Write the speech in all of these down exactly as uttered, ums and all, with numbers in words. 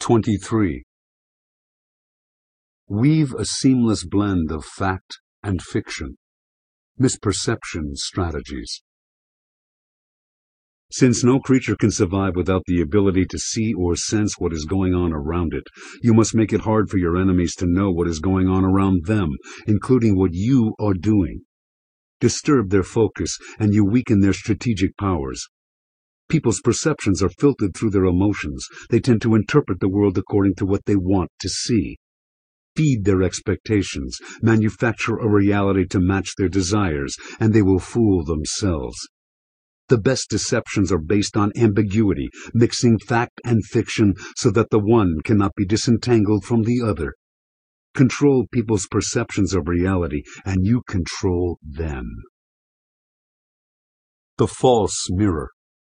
twenty-three. Weave a seamless blend of fact and fiction. Misperception strategies. Since no creature can survive without the ability to see or sense what is going on around it, you must make it hard for your enemies to know what is going on around them, including what you are doing. Disturb their focus, and you weaken their strategic powers. People's perceptions are filtered through their emotions. They tend to interpret the world according to what they want to see. Feed their expectations, manufacture a reality to match their desires, and they will fool themselves. The best deceptions are based on ambiguity, mixing fact and fiction so that the one cannot be disentangled from the other. Control people's perceptions of reality, and you control them. The False Mirror.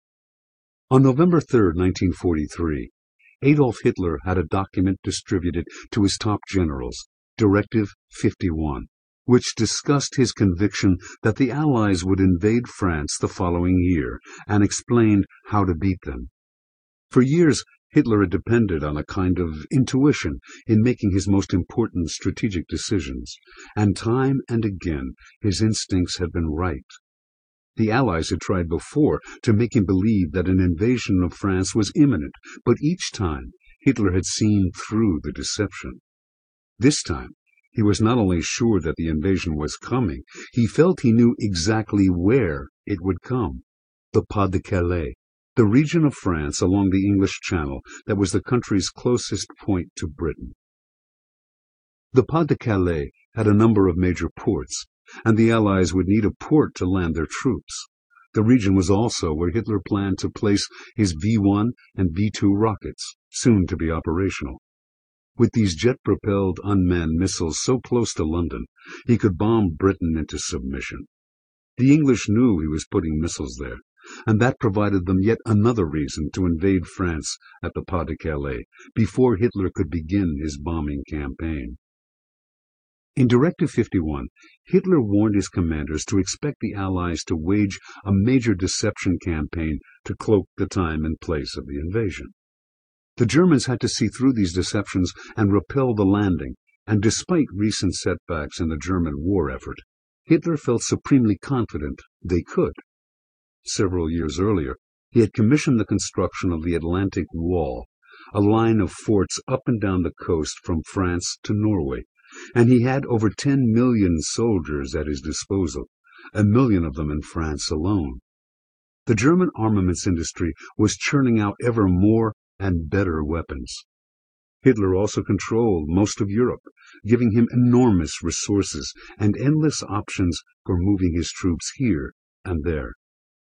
On November third, nineteen forty-three, Adolf Hitler had a document distributed to his top generals, Directive fifty-one, which discussed his conviction that the Allies would invade France the following year, and explained how to beat them. For years, Hitler had depended on a kind of intuition in making his most important strategic decisions, and time and again his instincts had been right. The Allies had tried before to make him believe that an invasion of France was imminent, but each time Hitler had seen through the deception. This time, he was not only sure that the invasion was coming, he felt he knew exactly where it would come: the Pas-de-Calais, the region of France along the English Channel that was the country's closest point to Britain. The Pas-de-Calais had a number of major ports, and the Allies would need a port to land their troops. The region was also where Hitler planned to place his V one and V two rockets, soon to be operational. With these jet-propelled unmanned missiles so close to London, he could bomb Britain into submission. The English knew he was putting missiles there, and that provided them yet another reason to invade France at the Pas-de-Calais before Hitler could begin his bombing campaign. In Directive fifty-one, Hitler warned his commanders to expect the Allies to wage a major deception campaign to cloak the time and place of the invasion. The Germans had to see through these deceptions and repel the landing, and despite recent setbacks in the German war effort, Hitler felt supremely confident they could. Several years earlier, he had commissioned the construction of the Atlantic Wall, a line of forts up and down the coast from France to Norway, and he had over ten million soldiers at his disposal, a million of them in France alone. The German armaments industry was churning out ever more and better weapons. Hitler also controlled most of Europe, giving him enormous resources and endless options for moving his troops here and there.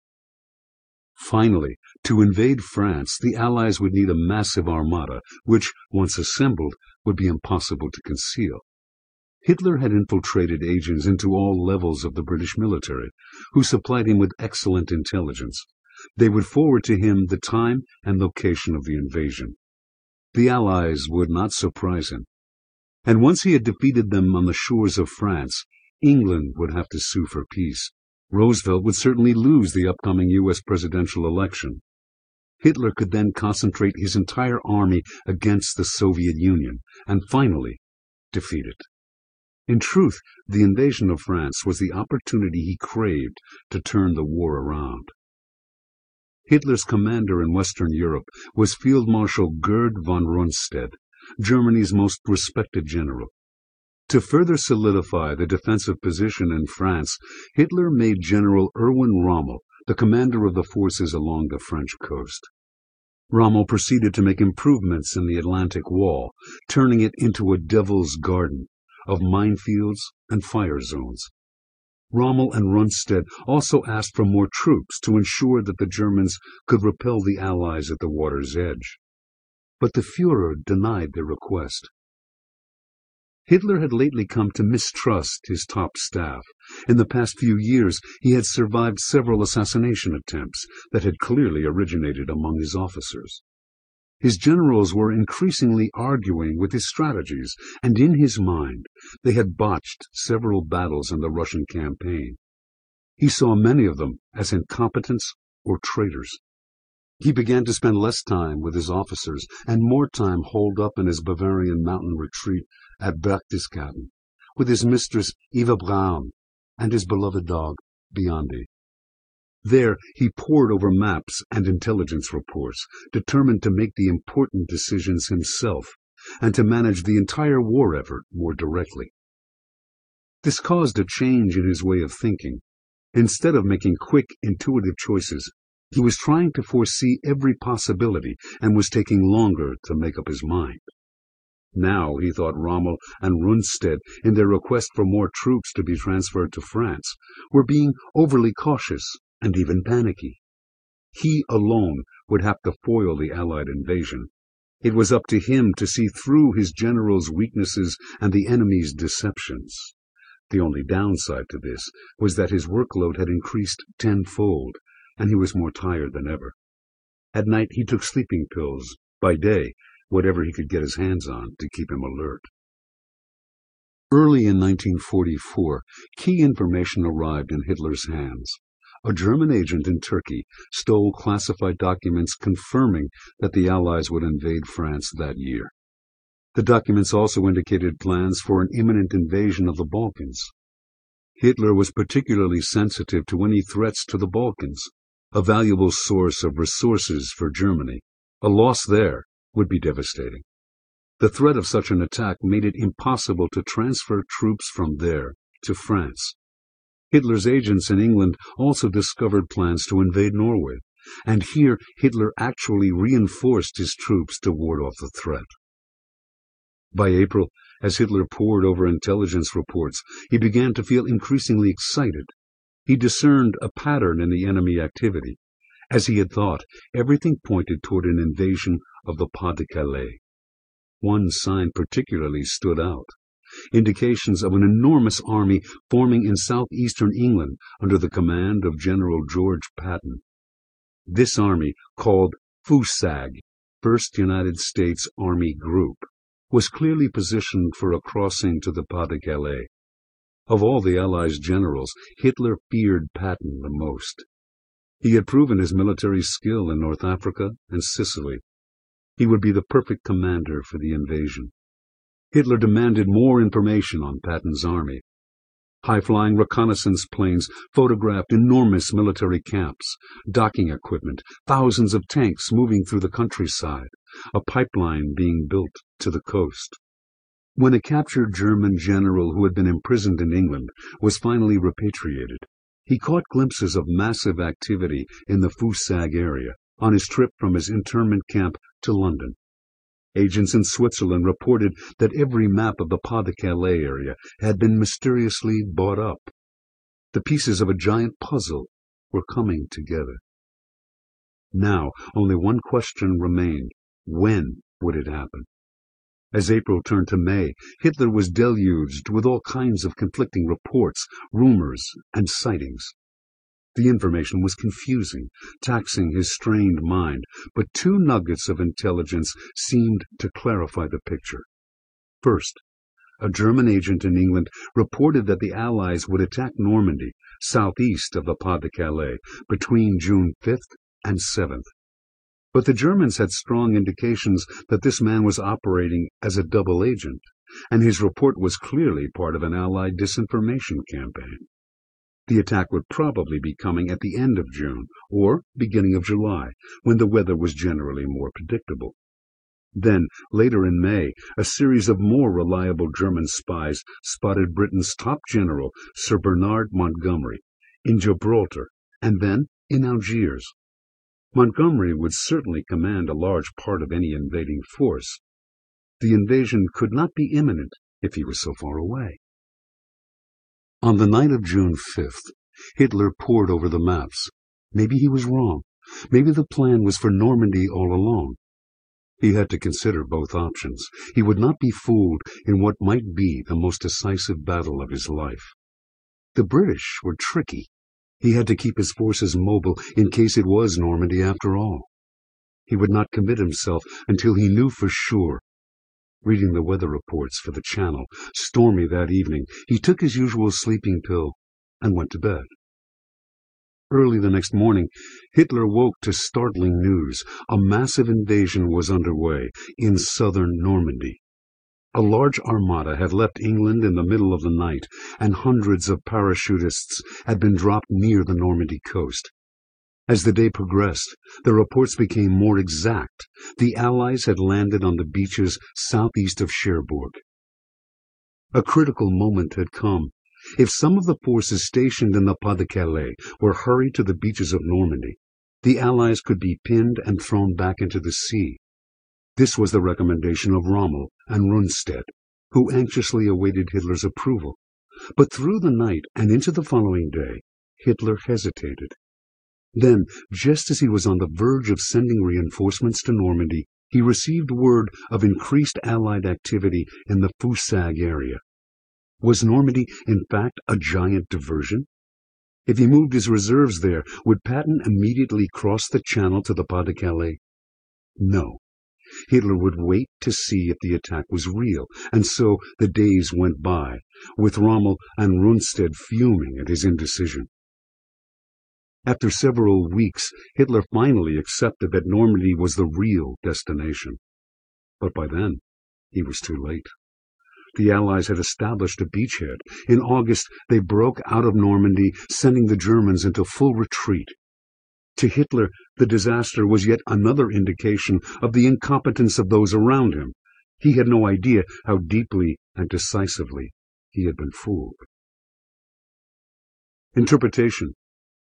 Finally, to invade France, the Allies would need a massive armada, which, once assembled, would be impossible to conceal. Hitler had infiltrated agents into all levels of the British military, who supplied him with excellent intelligence. They would forward to him the time and location of the invasion. The Allies would not surprise him. And once he had defeated them on the shores of France, England would have to sue for peace. Roosevelt would certainly lose the upcoming U S presidential election. Hitler could then concentrate his entire army against the Soviet Union, and finally defeat it. In truth, the invasion of France was the opportunity he craved to turn the war around. Hitler's commander in Western Europe was Field Marshal Gerd von Rundstedt, Germany's most respected general. To further solidify the defensive position in France, Hitler made General Erwin Rommel the commander of the forces along the French coast. Rommel proceeded to make improvements in the Atlantic Wall, turning it into a devil's garden of minefields and fire zones. Rommel and Rundstedt also asked for more troops to ensure that the Germans could repel the Allies at the water's edge. But the Führer denied their request. Hitler had lately come to mistrust his top staff. In the past few years, he had survived several assassination attempts that had clearly originated among his officers. His generals were increasingly arguing with his strategies, and in his mind, they had botched several battles in the Russian campaign. He saw many of them as incompetents or traitors. He began to spend less time with his officers and more time holed up in his Bavarian mountain retreat at Berchtesgaden, with his mistress Eva Braun and his beloved dog Biondi. There he pored over maps and intelligence reports, determined to make the important decisions himself and to manage the entire war effort more directly. This caused a change in his way of thinking. Instead of making quick, intuitive choices, he was trying to foresee every possibility and was taking longer to make up his mind. Now he thought Rommel and Rundstedt, in their request for more troops to be transferred to France, were being overly cautious and even panicky. He alone would have to foil the Allied invasion. It was up to him to see through his generals' weaknesses and the enemy's deceptions. The only downside to this was that his workload had increased tenfold, and he was more tired than ever. At night he took sleeping pills, by day whatever he could get his hands on to keep him alert. Early in nineteen forty-four, key information arrived in Hitler's hands. A German agent in Turkey stole classified documents confirming that the Allies would invade France that year. The documents also indicated plans for an imminent invasion of the Balkans. Hitler was particularly sensitive to any threats to the Balkans, a valuable source of resources for Germany. A loss there would be devastating. The threat of such an attack made it impossible to transfer troops from there to France. Hitler's agents in England also discovered plans to invade Norway, and here Hitler actually reinforced his troops to ward off the threat. By April, as Hitler pored over intelligence reports, he began to feel increasingly excited. He discerned a pattern in the enemy activity. As he had thought, everything pointed toward an invasion of the Pas-de-Calais. One sign particularly stood out: indications of an enormous army forming in southeastern England under the command of General George Patton. This army, called FUSAG, First United States Army Group, was clearly positioned for a crossing to the Pas-de-Calais. Of all the Allies' generals, Hitler feared Patton the most. He had proven his military skill in North Africa and Sicily. He would be the perfect commander for the invasion. Hitler demanded more information on Patton's army. High-flying reconnaissance planes photographed enormous military camps, docking equipment, thousands of tanks moving through the countryside, a pipeline being built to the coast. When a captured German general who had been imprisoned in England was finally repatriated, he caught glimpses of massive activity in the FUSAG area on his trip from his internment camp to London. Agents in Switzerland reported that every map of the Pas-de-Calais area had been mysteriously bought up. The pieces of a giant puzzle were coming together. Now, only one question remained: when would it happen? As April turned to May, Hitler was deluged with all kinds of conflicting reports, rumors, and sightings. The information was confusing, taxing his strained mind, but two nuggets of intelligence seemed to clarify the picture. First, a German agent in England reported that the Allies would attack Normandy, southeast of the Pas-de-Calais, between June fifth and seventh. But the Germans had strong indications that this man was operating as a double agent, and his report was clearly part of an Allied disinformation campaign. The attack would probably be coming at the end of June, or beginning of July, when the weather was generally more predictable. Then, later in May, a series of more reliable German spies spotted Britain's top general, Sir Bernard Montgomery, in Gibraltar, and then in Algiers. Montgomery would certainly command a large part of any invading force. The invasion could not be imminent if he was so far away. On the night of June fifth, Hitler pored over the maps. Maybe he was wrong. Maybe the plan was for Normandy all along. He had to consider both options. He would not be fooled in what might be the most decisive battle of his life. The British were tricky. He had to keep his forces mobile in case it was Normandy after all. He would not commit himself until he knew for sure. Reading the weather reports for the Channel, stormy that evening, he took his usual sleeping pill and went to bed. Early the next morning, Hitler woke to startling news. A massive invasion was underway in southern Normandy. A large armada had left England in the middle of the night, and hundreds of parachutists had been dropped near the Normandy coast. As the day progressed, the reports became more exact. The Allies had landed on the beaches southeast of Cherbourg. A critical moment had come. If some of the forces stationed in the Pas-de-Calais were hurried to the beaches of Normandy, the Allies could be pinned and thrown back into the sea. This was the recommendation of Rommel and Rundstedt, who anxiously awaited Hitler's approval. But through the night and into the following day, Hitler hesitated. Then, just as he was on the verge of sending reinforcements to Normandy, he received word of increased Allied activity in the Foussag area. Was Normandy, in fact, a giant diversion? If he moved his reserves there, would Patton immediately cross the Channel to the Pas-de-Calais? No. Hitler would wait to see if the attack was real, and so the days went by, with Rommel and Rundstedt fuming at his indecision. After several weeks, Hitler finally accepted that Normandy was the real destination. But by then, he was too late. The Allies had established a beachhead. In August, they broke out of Normandy, sending the Germans into full retreat. To Hitler, the disaster was yet another indication of the incompetence of those around him. He had no idea how deeply and decisively he had been fooled. Interpretation.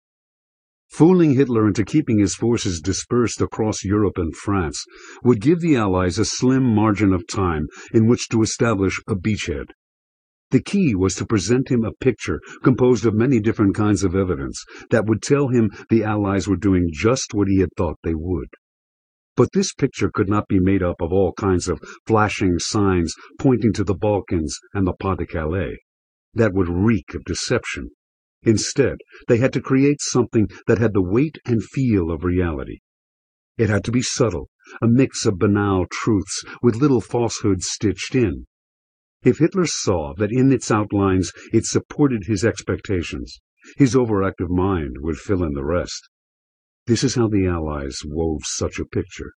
Fooling Hitler into keeping his forces dispersed across Europe and France would give the Allies a slim margin of time in which to establish a beachhead. The key was to present him a picture composed of many different kinds of evidence that would tell him the Allies were doing just what he had thought they would. But this picture could not be made up of all kinds of flashing signs pointing to the Balkans and the Pas-de-Calais. That would reek of deception. Instead, they had to create something that had the weight and feel of reality. It had to be subtle, a mix of banal truths with little falsehoods stitched in. If Hitler saw that in its outlines it supported his expectations, his overactive mind would fill in the rest. This is how the Allies wove such a picture.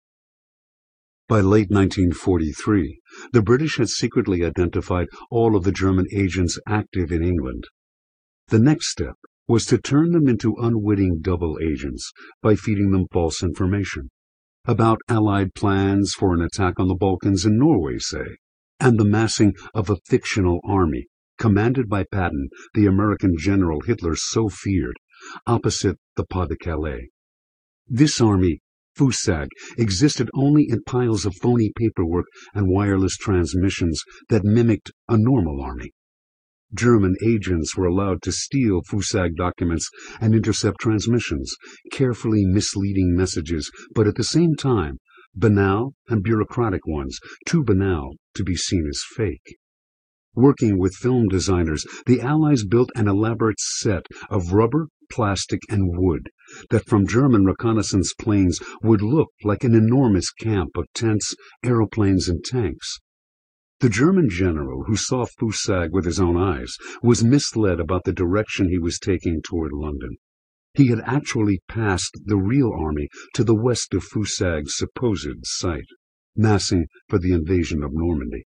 By late nineteen forty-three, the British had secretly identified all of the German agents active in England. The next step was to turn them into unwitting double agents by feeding them false information about Allied plans for an attack on the Balkans and Norway, say, and the massing of a fictional army, commanded by Patton, the American general Hitler so feared, opposite the Pas-de-Calais. This army, Foussag, existed only in piles of phony paperwork and wireless transmissions that mimicked a normal army. German agents were allowed to steal Foussag documents and intercept transmissions, carefully misleading messages, but at the same time, banal and bureaucratic ones, too banal to be seen as fake. Working with film designers, the Allies built an elaborate set of rubber, plastic, and wood that from German reconnaissance planes would look like an enormous camp of tents, aeroplanes, and tanks. The German general, who saw Foussag with his own eyes, was misled about the direction he was taking toward London. He had actually passed the real army to the west of Foussag's supposed site, massing for the invasion of Normandy.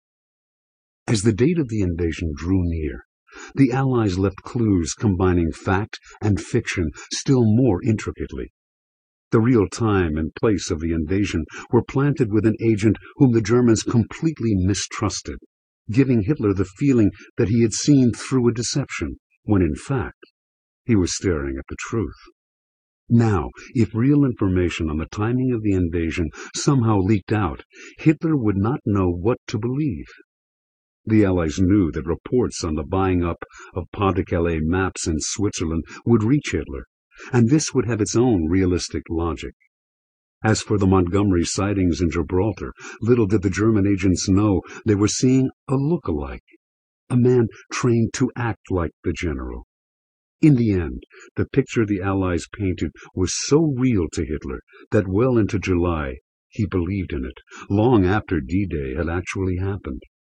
As the date of the invasion drew near, the Allies left clues combining fact and fiction still more intricately. The real time and place of the invasion were planted with an agent whom the Germans completely mistrusted, giving Hitler the feeling that he had seen through a deception, when in fact he was staring at the truth. Now, if real information on the timing of the invasion somehow leaked out, Hitler would not know what to believe. The Allies knew that reports on the buying up of Pas-de-Calais maps in Switzerland would reach Hitler, and this would have its own realistic logic. As for the Montgomery sightings in Gibraltar, little did the German agents know they were seeing a look-alike, a man trained to act like the general. In the end, the picture the Allies painted was so real to Hitler that well into July he believed in it, long after D-Day had actually happened.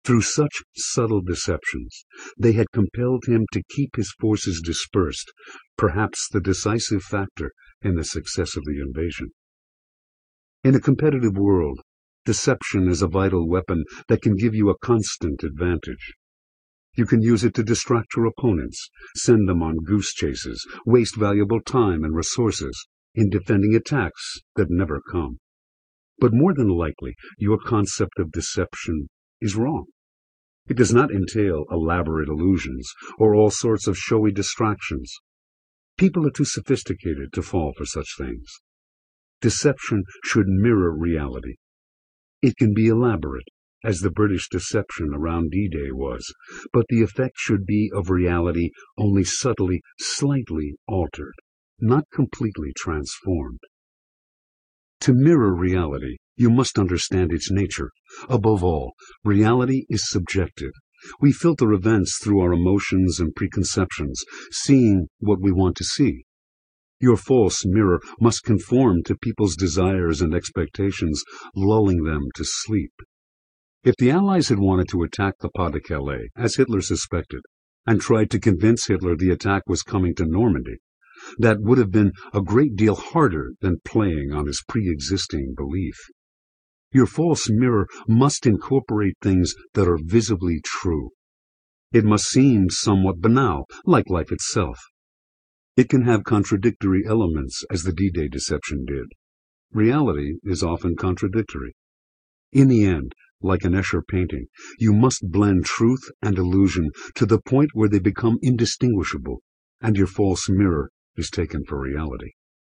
Through such subtle deceptions, they had compelled him to keep his forces dispersed, perhaps the decisive factor in the success of the invasion. In a competitive world, deception is a vital weapon that can give you a constant advantage. You can use it to distract your opponents, send them on goose chases, waste valuable time and resources in defending attacks that never come. But more than likely, your concept of deception is wrong. It does not entail elaborate illusions or all sorts of showy distractions. People are too sophisticated to fall for such things. Deception should mirror reality. It can be elaborate, as the British deception around D-Day was, but the effect should be of reality only subtly, slightly altered, not completely transformed. To mirror reality, you must understand its nature. Above all, reality is subjective. We filter events through our emotions and preconceptions, seeing what we want to see. Your false mirror must conform to people's desires and expectations, lulling them to sleep. If the Allies had wanted to attack the Pas-de-Calais, as Hitler suspected, and tried to convince Hitler the attack was coming to Normandy, that would have been a great deal harder than playing on his pre-existing belief. Your false mirror must incorporate things that are visibly true. It must seem somewhat banal, like life itself. It can have contradictory elements, as the D-Day deception did. Reality is often contradictory. In the end, like an Escher painting, you must blend truth and illusion to the point where they become indistinguishable, and your false mirror is taken for reality.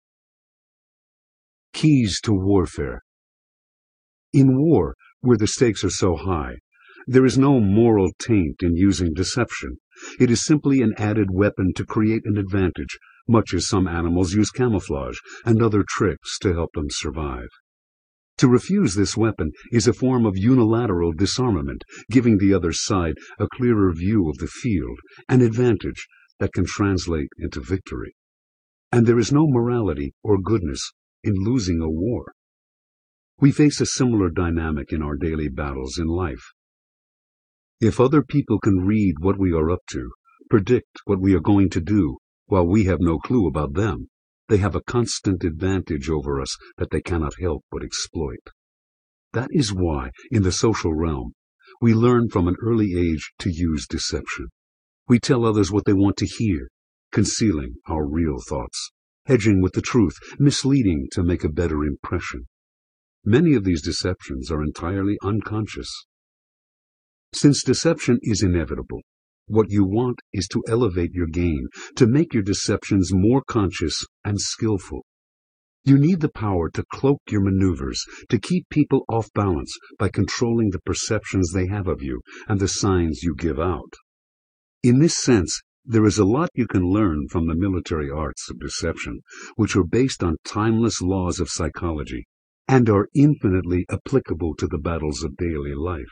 Keys to warfare. In war, where the stakes are so high, there is no moral taint in using deception. It is simply an added weapon to create an advantage, much as some animals use camouflage and other tricks to help them survive. To refuse this weapon is a form of unilateral disarmament, giving the other side a clearer view of the field, an advantage that can translate into victory. And there is no morality or goodness in losing a war. We face a similar dynamic in our daily battles in life. If other people can read what we are up to, predict what we are going to do, while we have no clue about them, they have a constant advantage over us that they cannot help but exploit. That is why, in the social realm, we learn from an early age to use deception. We tell others what they want to hear, concealing our real thoughts, hedging with the truth, misleading to make a better impression. Many of these deceptions are entirely unconscious. Since deception is inevitable, what you want is to elevate your game, to make your deceptions more conscious and skillful. You need the power to cloak your maneuvers, to keep people off balance by controlling the perceptions they have of you and the signs you give out. In this sense, there is a lot you can learn from the military arts of deception, which are based on timeless laws of psychology and are infinitely applicable to the battles of daily life.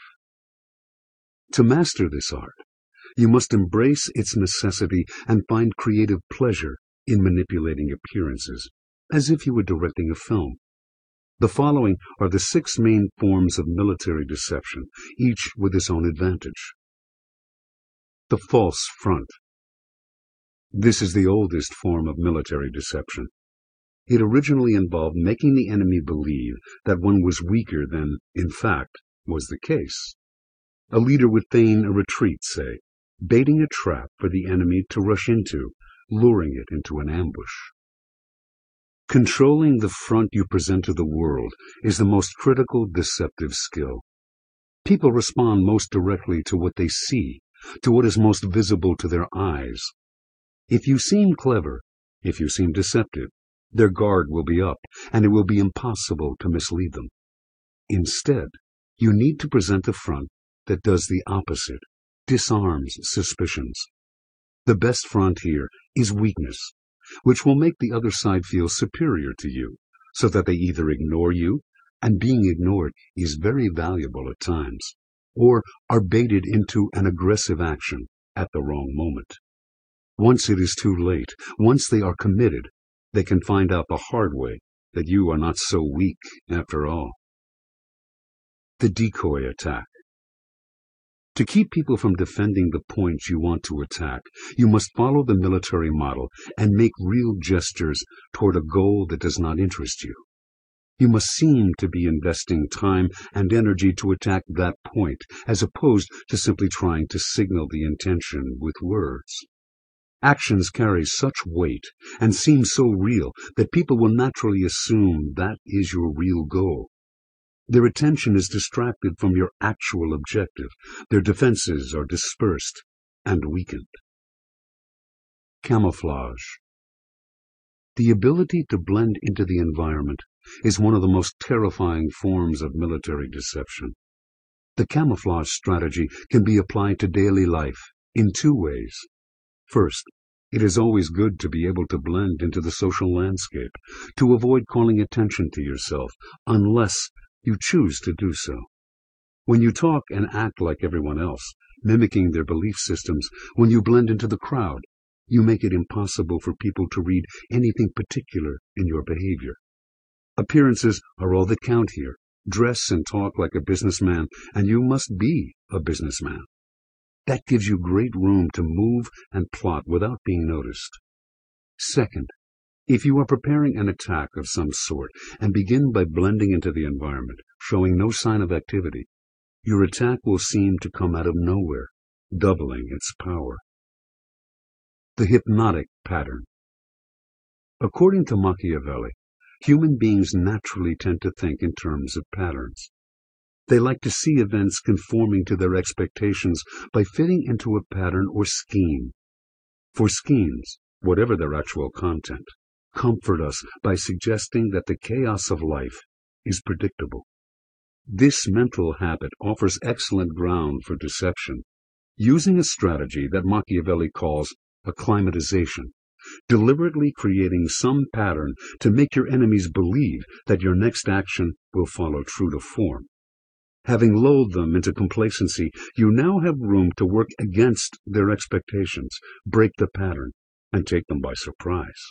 To master this art, you must embrace its necessity and find creative pleasure in manipulating appearances, as if you were directing a film. The following are the six main forms of military deception, each with its own advantage. The false front. This is the oldest form of military deception. It originally involved making the enemy believe that one was weaker than, in fact, was the case. A leader would feign a retreat, say, baiting a trap for the enemy to rush into, luring it into an ambush. Controlling the front you present to the world is the most critical deceptive skill. People respond most directly to what they see, to what is most visible to their eyes. If you seem clever, if you seem deceptive, their guard will be up, and it will be impossible to mislead them. Instead, you need to present a front that does the opposite, disarms suspicions. The best front here is weakness, which will make the other side feel superior to you, so that they either ignore you, and being ignored is very valuable at times, or are baited into an aggressive action at the wrong moment. Once it is too late, once they are committed, they can find out the hard way that you are not so weak after all. The decoy attack. To keep people from defending the points you want to attack, you must follow the military model and make real gestures toward a goal that does not interest you. You must seem to be investing time and energy to attack that point, as opposed to simply trying to signal the intention with words. Actions carry such weight and seem so real that people will naturally assume that is your real goal. Their attention is distracted from your actual objective. Their defenses are dispersed and weakened. Camouflage. The ability to blend into the environment is one of the most terrifying forms of military deception. The camouflage strategy can be applied to daily life in two ways. First, it is always good to be able to blend into the social landscape, to avoid calling attention to yourself, unless you choose to do so. When you talk and act like everyone else, mimicking their belief systems, when you blend into the crowd, you make it impossible for people to read anything particular in your behavior. Appearances are all that count here. Dress and talk like a businessman, and you must be a businessman. That gives you great room to move and plot without being noticed. Second, if you are preparing an attack of some sort and begin by blending into the environment, showing no sign of activity, your attack will seem to come out of nowhere, doubling its power. The hypnotic pattern. According to Machiavelli, human beings naturally tend to think in terms of patterns. They like to see events conforming to their expectations by fitting into a pattern or scheme. For schemes, whatever their actual content, comfort us by suggesting that the chaos of life is predictable. This mental habit offers excellent ground for deception. Using a strategy that Machiavelli calls acclimatization, deliberately creating some pattern to make your enemies believe that your next action will follow true to form. Having lulled them into complacency, you now have room to work against their expectations, break the pattern, and take them by surprise.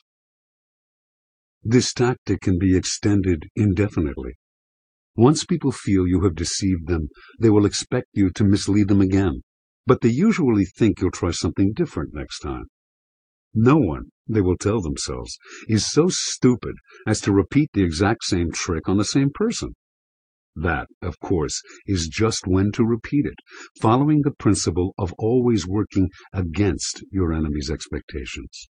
This tactic can be extended indefinitely. Once people feel you have deceived them, they will expect you to mislead them again, but they usually think you'll try something different next time. No one, they will tell themselves, is so stupid as to repeat the exact same trick on the same person. That, of course, is just when to repeat it, following the principle of always working against your enemy's expectations.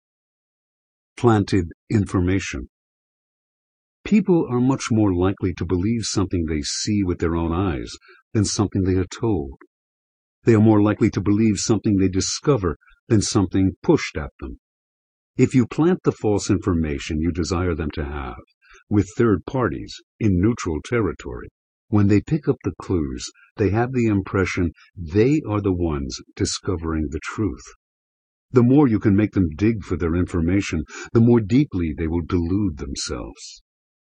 Planted information. People are much more likely to believe something they see with their own eyes than something they are told. They are more likely to believe something they discover than something pushed at them. If you plant the false information you desire them to have with third parties in neutral territory, when they pick up the clues, they have the impression they are the ones discovering the truth. The more you can make them dig for their information, the more deeply they will delude themselves.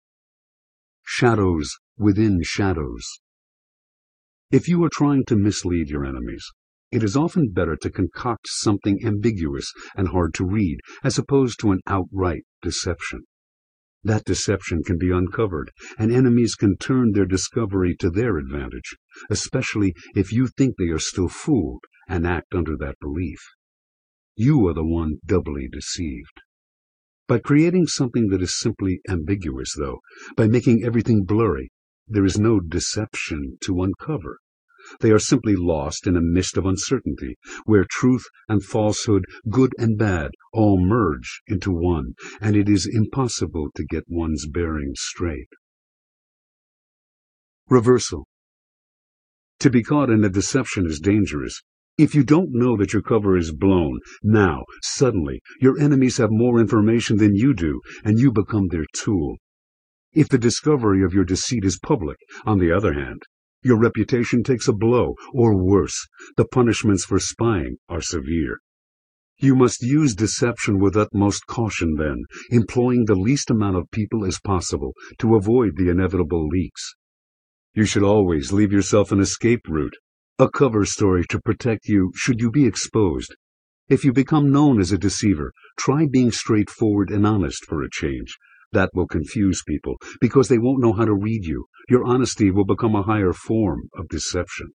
Shadows within shadows. If you are trying to mislead your enemies, it is often better to concoct something ambiguous and hard to read, as opposed to an outright deception. That deception can be uncovered, and enemies can turn their discovery to their advantage, especially if you think they are still fooled and act under that belief. You are the one doubly deceived. By creating something that is simply ambiguous, though, by making everything blurry, there is no deception to uncover. They are simply lost in a mist of uncertainty, where truth and falsehood, good and bad, all merge into one, and it is impossible to get one's bearings straight. Reversal. To be caught in a deception is dangerous. If you don't know that your cover is blown, now, suddenly, your enemies have more information than you do, and you become their tool. If the discovery of your deceit is public, on the other hand, your reputation takes a blow, or worse, the punishments for spying are severe. You must use deception with utmost caution then, employing the least amount of people as possible to avoid the inevitable leaks. You should always leave yourself an escape route, a cover story to protect you should you be exposed. If you become known as a deceiver, try being straightforward and honest for a change. That will confuse people, because they won't know how to read you. Your honesty will become a higher form of deception.